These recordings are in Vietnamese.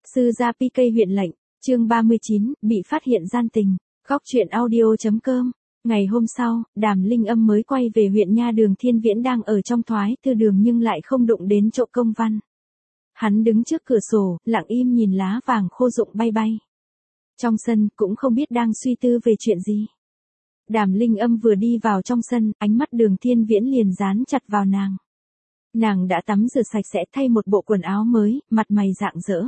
Sư gia PK huyện lệnh, chương 39, bị phát hiện gian tình, góc truyện audio.com. Ngày hôm sau, Đàm Linh Âm mới quay về huyện nha. Đường Thiên Viễn đang ở trong thoái thư đường nhưng lại không đụng đến chỗ công văn. Hắn đứng trước cửa sổ, lặng im nhìn lá vàng khô rụng bay bay. Trong sân, cũng không biết đang suy tư về chuyện gì. Đàm Linh Âm vừa đi vào trong sân, ánh mắt Đường Thiên Viễn liền dán chặt vào nàng. Nàng đã tắm rửa sạch sẽ, thay một bộ quần áo mới, mặt mày rạng rỡ.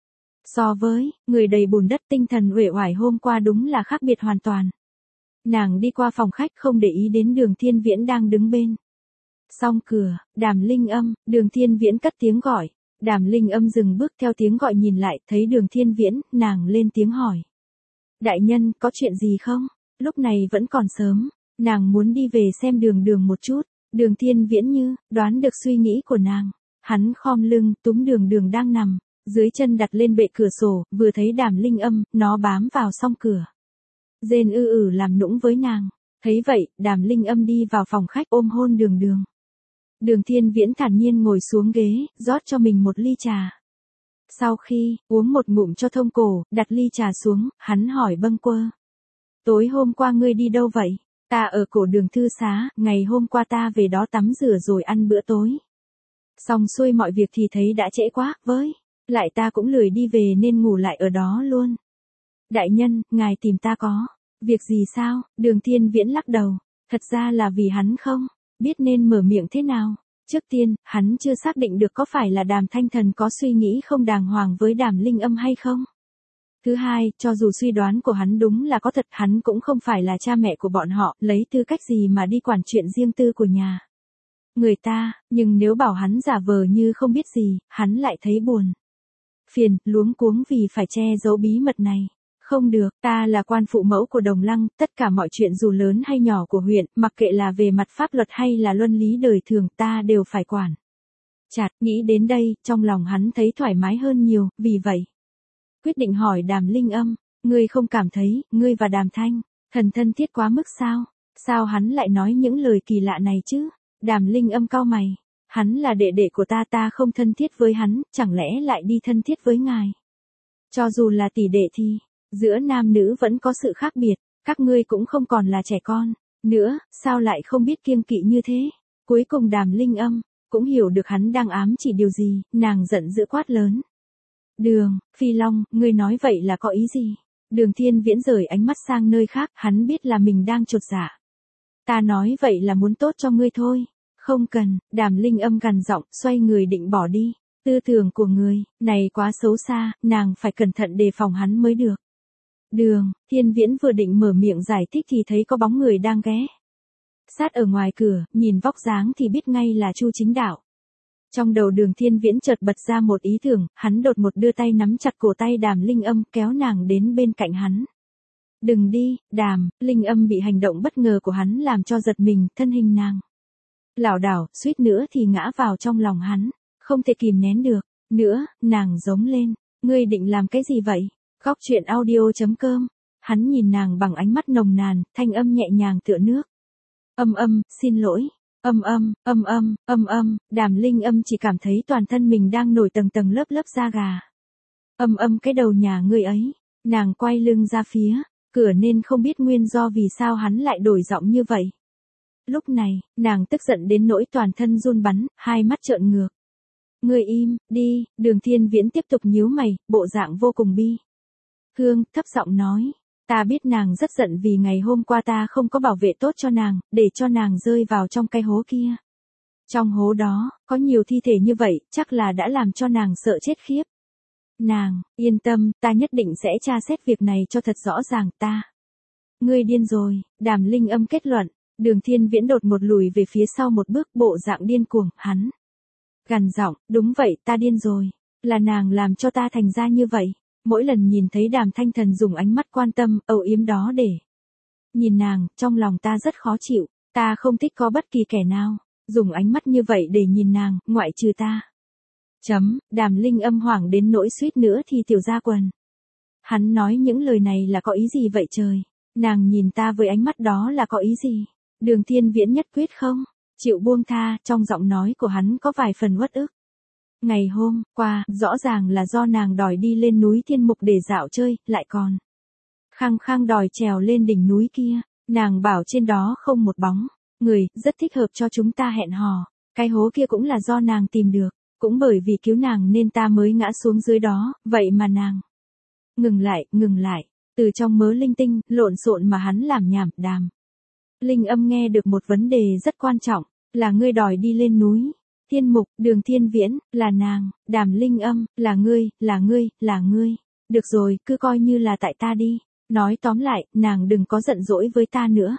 So với người đầy bùn đất, tinh thần uể oải hôm qua đúng là khác biệt hoàn toàn. Nàng đi qua phòng khách không để ý đến Đường Thiên Viễn đang đứng bên. Song cửa, Đàm Linh Âm, Đường Thiên Viễn cất tiếng gọi. Đàm Linh Âm dừng bước theo tiếng gọi nhìn lại, thấy Đường Thiên Viễn, nàng lên tiếng hỏi. Đại nhân, có chuyện gì không? Lúc này vẫn còn sớm, nàng muốn đi về xem Đường Đường một chút. Đường Thiên Viễn như đoán được suy nghĩ của nàng. Hắn khom lưng, túm Đường Đường đang nằm, dưới chân đặt lên bệ cửa sổ, vừa thấy Đàm Linh Âm, nó bám vào song cửa. Rên làm nũng với nàng. Thấy vậy, Đàm Linh Âm đi vào phòng khách ôm hôn Đường Đường. Đường Thiên Viễn thản nhiên ngồi xuống ghế, rót cho mình một ly trà. Sau khi uống một ngụm cho thông cổ, đặt ly trà xuống, hắn hỏi bâng quơ. Tối hôm qua ngươi đi đâu vậy? Ta ở cổ Đường thư xá, ngày hôm qua ta về đó tắm rửa rồi ăn bữa tối. Xong xuôi mọi việc thì thấy đã trễ quá, với lại ta cũng lười đi về nên ngủ lại ở đó luôn. Đại nhân, ngài tìm ta có việc gì sao? Đường Thiên Viễn lắc đầu, thật ra là vì hắn không biết nên mở miệng thế nào. Trước tiên, hắn chưa xác định được có phải là Đàm Thanh Thần có suy nghĩ không đàng hoàng với Đàm Linh Âm hay không. Thứ hai, cho dù suy đoán của hắn đúng là có thật, hắn cũng không phải là cha mẹ của bọn họ, lấy tư cách gì mà đi quản chuyện riêng tư của nhà người ta, nhưng nếu bảo hắn giả vờ như không biết gì, hắn lại thấy buồn, phiền, luống cuống vì phải che giấu bí mật này. Không được, ta là quan phụ mẫu của Đồng Lăng, tất cả mọi chuyện dù lớn hay nhỏ của huyện, mặc kệ là về mặt pháp luật hay là luân lý đời thường, ta đều phải quản. Chặt, nghĩ đến đây, trong lòng hắn thấy thoải mái hơn nhiều, vì vậy quyết định hỏi Đàm Linh Âm, ngươi không cảm thấy, ngươi và Đàm Thanh Thần thân thiết quá mức sao? Sao hắn lại nói những lời kỳ lạ này chứ? Đàm Linh Âm cau mày, hắn là đệ đệ của ta, ta không thân thiết với hắn, chẳng lẽ lại đi thân thiết với ngài? Cho dù là tỷ đệ thì giữa nam nữ vẫn có sự khác biệt, các ngươi cũng không còn là trẻ con nữa, sao lại không biết kiêng kỵ như thế? Cuối cùng Đàm Linh Âm cũng hiểu được hắn đang ám chỉ điều gì, nàng giận dữ quát lớn. Đường, Phi Long, ngươi nói vậy là có ý gì? Đường Thiên Viễn rời ánh mắt sang nơi khác, hắn biết là mình đang chột dạ. Ta nói vậy là muốn tốt cho ngươi thôi. Không cần, Đàm Linh Âm gằn giọng, xoay người định bỏ đi. Tư tưởng của người này quá xấu xa, nàng phải cẩn thận đề phòng hắn mới được. Đường Thiên Viễn vừa định mở miệng giải thích thì thấy có bóng người đang ghé sát ở ngoài cửa, nhìn vóc dáng thì biết ngay là Chu Chính Đạo. Trong đầu Đường Thiên Viễn chợt bật ra một ý tưởng, hắn đột một đưa tay nắm chặt cổ tay Đàm Linh Âm, kéo nàng đến bên cạnh hắn. Đừng đi, Đàm Linh Âm bị hành động bất ngờ của hắn làm cho giật mình, thân hình nàng lảo đảo, suýt nữa thì ngã vào trong lòng hắn, không thể kìm nén được nữa, nàng giống lên, ngươi định làm cái gì vậy? Góc truyện audio.com. Hắn nhìn nàng bằng ánh mắt nồng nàn, thanh âm nhẹ nhàng tựa nước. Xin lỗi. Đàm Linh Âm chỉ cảm thấy toàn thân mình đang nổi tầng tầng lớp lớp da gà. Cái đầu nhà ngươi ấy. Nàng quay lưng ra phía cửa nên không biết nguyên do vì sao hắn lại đổi giọng như vậy. Lúc này, nàng tức giận đến nỗi toàn thân run bắn, hai mắt trợn ngược. Ngươi im, đi, Đường Thiên Viễn tiếp tục nhíu mày, bộ dạng vô cùng bi thương, thấp giọng nói. Ta biết nàng rất giận vì ngày hôm qua ta không có bảo vệ tốt cho nàng, để cho nàng rơi vào trong cái hố kia. Trong hố đó, có nhiều thi thể như vậy, chắc là đã làm cho nàng sợ chết khiếp. Nàng, yên tâm, ta nhất định sẽ tra xét việc này cho thật rõ ràng ta. Ngươi điên rồi, Đàm Linh Âm kết luận. Đường Thiên Viễn đột một lùi về phía sau một bước, bộ dạng điên cuồng, hắn gằn giọng, đúng vậy, ta điên rồi. Là nàng làm cho ta thành ra như vậy. Mỗi lần nhìn thấy Đàm Thanh Thần dùng ánh mắt quan tâm, âu yếm đó để nhìn nàng, trong lòng ta rất khó chịu, ta không thích có bất kỳ kẻ nào dùng ánh mắt như vậy để nhìn nàng, ngoại trừ ta. Đàm Linh Âm hoảng đến nỗi suýt nữa thì tiểu ra quần. Hắn nói những lời này là có ý gì vậy trời? Nàng nhìn ta với ánh mắt đó là có ý gì? Đường Thiên Viễn nhất quyết không chịu buông tha, trong giọng nói của hắn có vài phần uất ức. Ngày hôm qua, rõ ràng là do nàng đòi đi lên núi Thiên Mục để dạo chơi, lại còn khăng khăng đòi trèo lên đỉnh núi kia. Nàng bảo trên đó không một bóng người, rất thích hợp cho chúng ta hẹn hò. Cái hố kia cũng là do nàng tìm được, cũng bởi vì cứu nàng nên ta mới ngã xuống dưới đó, vậy mà nàng. Ngừng lại, từ trong mớ linh tinh, lộn xộn mà hắn làm nhảm, Đàm Linh Âm nghe được một vấn đề rất quan trọng, là ngươi đòi đi lên núi Thiên Mục, Đường Thiên Viễn, là nàng, Đàm Linh Âm, là ngươi. Được rồi, cứ coi như là tại ta đi. Nói tóm lại, nàng đừng có giận dỗi với ta nữa.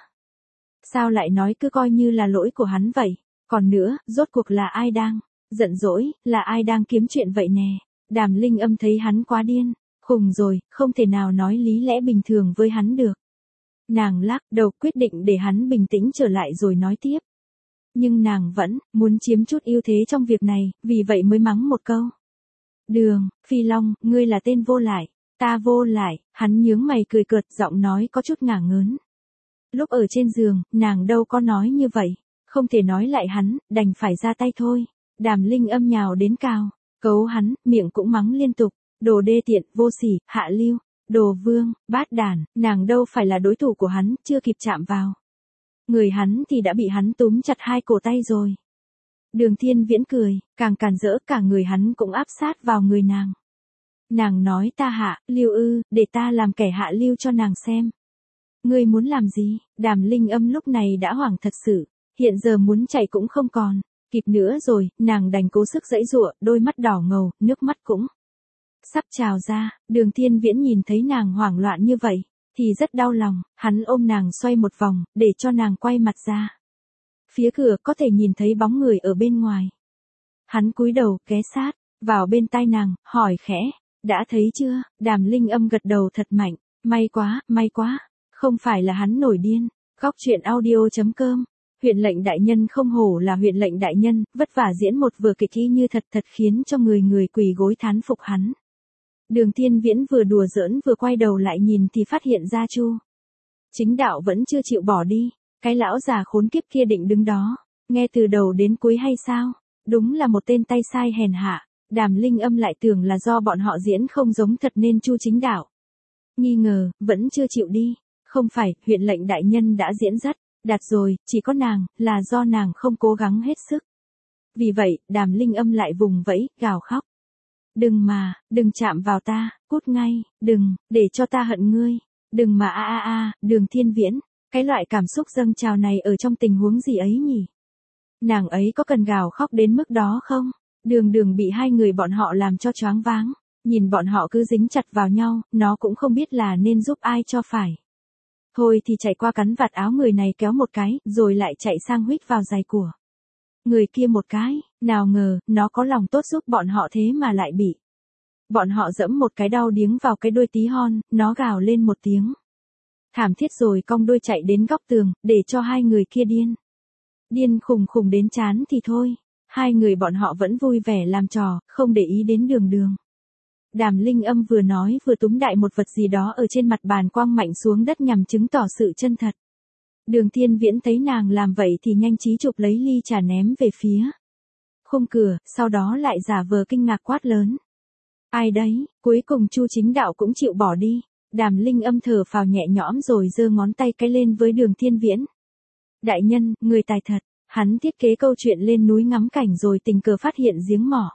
Sao lại nói cứ coi như là lỗi của hắn vậy? Còn nữa, rốt cuộc là ai đang giận dỗi, là ai đang kiếm chuyện vậy nè? Đàm Linh Âm thấy hắn quá điên, khùng rồi, không thể nào nói lý lẽ bình thường với hắn được. Nàng lắc đầu quyết định để hắn bình tĩnh trở lại rồi nói tiếp. Nhưng nàng vẫn muốn chiếm chút ưu thế trong việc này, vì vậy mới mắng một câu. Đường, Phi Long, ngươi là tên vô lại, ta vô lại, hắn nhướng mày cười cợt, giọng nói có chút ngả ngớn. Lúc ở trên giường, nàng đâu có nói như vậy, không thể nói lại hắn, đành phải ra tay thôi. Đàm Linh Âm nhào đến cào cấu hắn, miệng cũng mắng liên tục, đồ đê tiện, vô sỉ, hạ lưu, đồ vương, bát đàn, nàng đâu phải là đối thủ của hắn, chưa kịp chạm vào người hắn thì đã bị hắn túm chặt hai cổ tay rồi. Đường Thiên Viễn cười, càng càn rỡ, cả người hắn cũng áp sát vào người nàng. Nàng nói ta hạ lưu ư, để ta làm kẻ hạ lưu cho nàng xem. Ngươi muốn làm gì? Đàm Linh Âm lúc này đã hoảng thật sự, hiện giờ muốn chạy cũng không còn kịp nữa rồi, nàng đành cố sức giãy giụa, đôi mắt đỏ ngầu, nước mắt cũng sắp trào ra. Đường Thiên Viễn nhìn thấy nàng hoảng loạn như vậy, thì rất đau lòng, hắn ôm nàng xoay một vòng, để cho nàng quay mặt ra. Phía cửa có thể nhìn thấy bóng người ở bên ngoài. Hắn cúi đầu, ghé sát vào bên tai nàng, hỏi khẽ, đã thấy chưa? Đàm Linh Âm gật đầu thật mạnh, may quá, không phải là hắn nổi điên. Góc truyện audio.com. Huyện lệnh đại nhân không hổ là huyện lệnh đại nhân, vất vả diễn một vở kịch y như thật khiến cho người quỳ gối thán phục hắn. Đường Thiên Viễn vừa đùa giỡn vừa quay đầu lại nhìn thì phát hiện ra Chu Chính Đạo vẫn chưa chịu bỏ đi. Cái lão già khốn kiếp kia định đứng đó, nghe từ đầu đến cuối hay sao? Đúng là một tên tay sai hèn hạ. Đàm Linh Âm lại tưởng là do bọn họ diễn không giống thật nên Chu Chính Đạo nghi ngờ, vẫn chưa chịu đi. Không phải, huyện lệnh đại nhân đã diễn rất đạt rồi, chỉ có nàng, là do nàng không cố gắng hết sức. Vì vậy, Đàm Linh Âm lại vùng vẫy, gào khóc. Đừng chạm vào ta, cút ngay, đừng, để cho ta hận ngươi. Đừng mà Đường Thiên Viễn, cái loại cảm xúc dâng trào này ở trong tình huống gì ấy nhỉ? Nàng ấy có cần gào khóc đến mức đó không? Đường bị hai người bọn họ làm cho choáng váng, nhìn bọn họ cứ dính chặt vào nhau, nó cũng không biết là nên giúp ai cho phải. Thôi thì chạy qua cắn vạt áo người này kéo một cái, rồi lại chạy sang huých vào giày của người kia một cái, nào ngờ, nó có lòng tốt giúp bọn họ thế mà lại bị bọn họ dẫm một cái đau điếng vào cái đuôi tí hon, nó gào lên một tiếng thảm thiết rồi cong đuôi chạy đến góc tường, để cho hai người kia điên khùng đến chán thì thôi. Hai người bọn họ vẫn vui vẻ làm trò, không để ý đến đường. Đàm Linh Âm vừa nói vừa túm đại một vật gì đó ở trên mặt bàn quăng mạnh xuống đất nhằm chứng tỏ sự chân thật. Đường Thiên Viễn thấy nàng làm vậy thì nhanh trí chụp lấy ly trà ném về phía khung cửa, sau đó lại giả vờ kinh ngạc quát lớn. Ai đấy? Cuối cùng Chu Chính Đạo cũng chịu bỏ đi. Đàm Linh Âm thở phào nhẹ nhõm rồi giơ ngón tay cái lên với Đường Thiên Viễn. Đại nhân, người tài thật. Hắn thiết kế câu chuyện lên núi ngắm cảnh rồi tình cờ phát hiện giếng mỏ.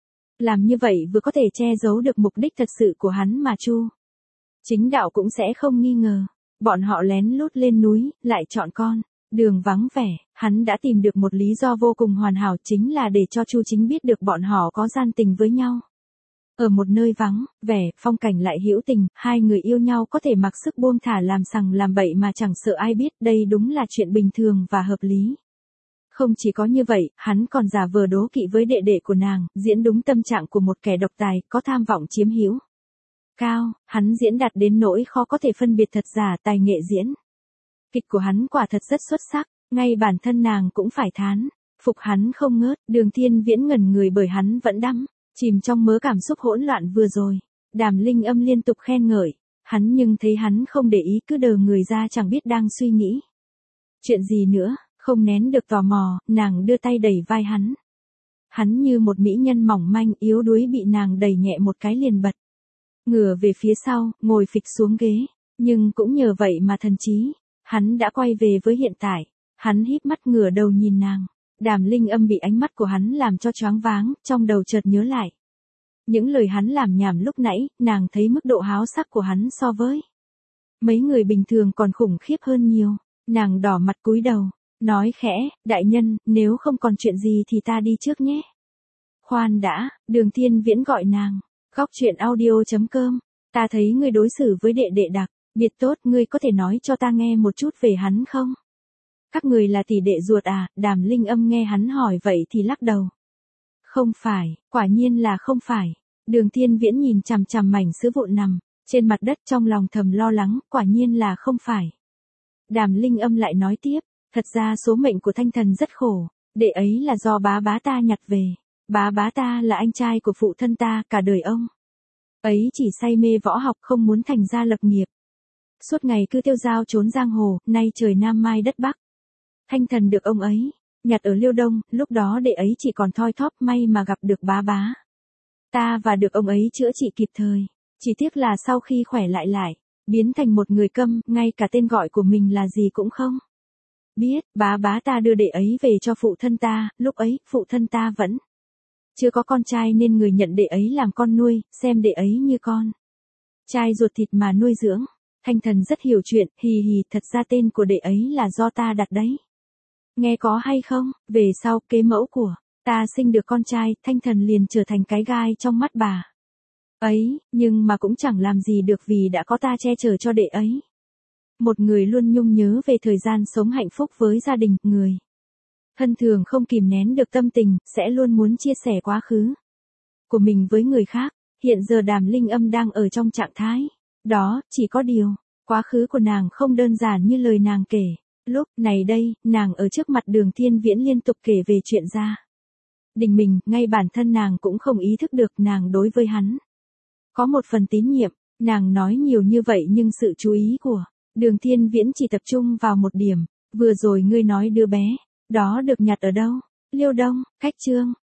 Làm như vậy vừa có thể che giấu được mục đích thật sự của hắn mà Chu Chính Đạo cũng sẽ không nghi ngờ. Bọn họ lén lút lên núi, lại chọn con đường vắng vẻ. Hắn đã tìm được một lý do vô cùng hoàn hảo, chính là để cho Chu Chính biết được bọn họ có gian tình với nhau. Ở một nơi vắng vẻ, phong cảnh lại hữu tình, hai người yêu nhau có thể mặc sức buông thả làm sằng làm bậy mà chẳng sợ ai biết, đây đúng là chuyện bình thường và hợp lý. Không chỉ có như vậy, hắn còn giả vờ đố kỵ với đệ đệ của nàng, diễn đúng tâm trạng của một kẻ độc tài, có tham vọng chiếm hữu cao. Hắn diễn đạt đến nỗi khó có thể phân biệt thật giả. Tài nghệ diễn kịch của hắn quả thật rất xuất sắc, ngay bản thân nàng cũng phải thán phục hắn không ngớt. Đường Thiên Viễn ngẩn người bởi hắn vẫn đắm chìm trong mớ cảm xúc hỗn loạn vừa rồi. Đàm Linh Âm liên tục khen ngợi hắn, nhưng thấy hắn không để ý, cứ đờ người ra chẳng biết đang suy nghĩ chuyện gì nữa. Không nén được tò mò, nàng đưa tay đẩy vai hắn. Hắn như một mỹ nhân mỏng manh yếu đuối bị nàng đẩy nhẹ một cái liền bật. Ngửa về phía sau, ngồi phịch xuống ghế. Nhưng cũng nhờ vậy mà thần trí, hắn đã quay về với hiện tại. Hắn híp mắt ngửa đầu nhìn nàng. Đàm Linh Âm bị ánh mắt của hắn làm cho choáng váng, trong đầu chợt nhớ lại. Những lời hắn làm nhảm lúc nãy, nàng thấy mức độ háo sắc của hắn so với mấy người bình thường còn khủng khiếp hơn nhiều. Nàng đỏ mặt cúi đầu, nói khẽ, đại nhân, nếu không còn chuyện gì thì ta đi trước nhé. Khoan đã, Đường Thiên Viễn gọi nàng. Góc truyện audio.com. Ta thấy ngươi đối xử với đệ đệ đặc biệt tốt, ngươi có thể nói cho ta nghe một chút về hắn không? Các người là tỷ đệ ruột à? Đàm Linh Âm nghe hắn hỏi vậy thì lắc đầu. Không phải, quả nhiên là không phải. Đường Thiên Viễn nhìn chằm chằm mảnh sữa vụn nằm trên mặt đất, trong lòng thầm lo lắng, quả nhiên là không phải. Đàm Linh Âm lại nói tiếp, thật ra số mệnh của Thanh Thần rất khổ, đệ ấy là do bá bá ta nhặt về. Bá ta là anh trai của phụ thân ta, cả đời ông ấy chỉ say mê võ học, không muốn thành gia lập nghiệp. Suốt ngày cứ tiêu dao trốn giang hồ, nay trời Nam mai đất Bắc. Thanh Thần được ông ấy nhặt ở Liêu Đông, lúc đó đệ ấy chỉ còn thoi thóp, may mà gặp được bá bá ta và được ông ấy chữa trị kịp thời. Chỉ tiếc là sau khi khỏe lại, biến thành một người câm, ngay cả tên gọi của mình là gì cũng không biết. Bá ta đưa đệ ấy về cho phụ thân ta, lúc ấy, phụ thân ta vẫn chưa có con trai nên người nhận đệ ấy làm con nuôi, xem đệ ấy như con trai ruột thịt mà nuôi dưỡng. Thanh Thần rất hiểu chuyện, hì hì, thật ra tên của đệ ấy là do ta đặt đấy. Nghe có hay không? Về sau, kế mẫu của ta sinh được con trai, Thanh Thần liền trở thành cái gai trong mắt bà ấy, nhưng mà cũng chẳng làm gì được vì đã có ta che chở cho đệ ấy. Một người luôn nhung nhớ về thời gian sống hạnh phúc với gia đình, người thân thường không kìm nén được tâm tình, sẽ luôn muốn chia sẻ quá khứ của mình với người khác. Hiện giờ Đàm Linh Âm đang ở trong trạng thái đó, chỉ có điều, quá khứ của nàng không đơn giản như lời nàng kể. Lúc này đây, nàng ở trước mặt Đường Thiên Viễn liên tục kể về chuyện gia đình mình, ngay bản thân nàng cũng không ý thức được nàng đối với hắn có một phần tín nhiệm. Nàng nói nhiều như vậy nhưng sự chú ý của Đường Thiên Viễn chỉ tập trung vào một điểm. Vừa rồi ngươi nói đứa bé đó được nhặt ở đâu? Liêu Đông, cách Trương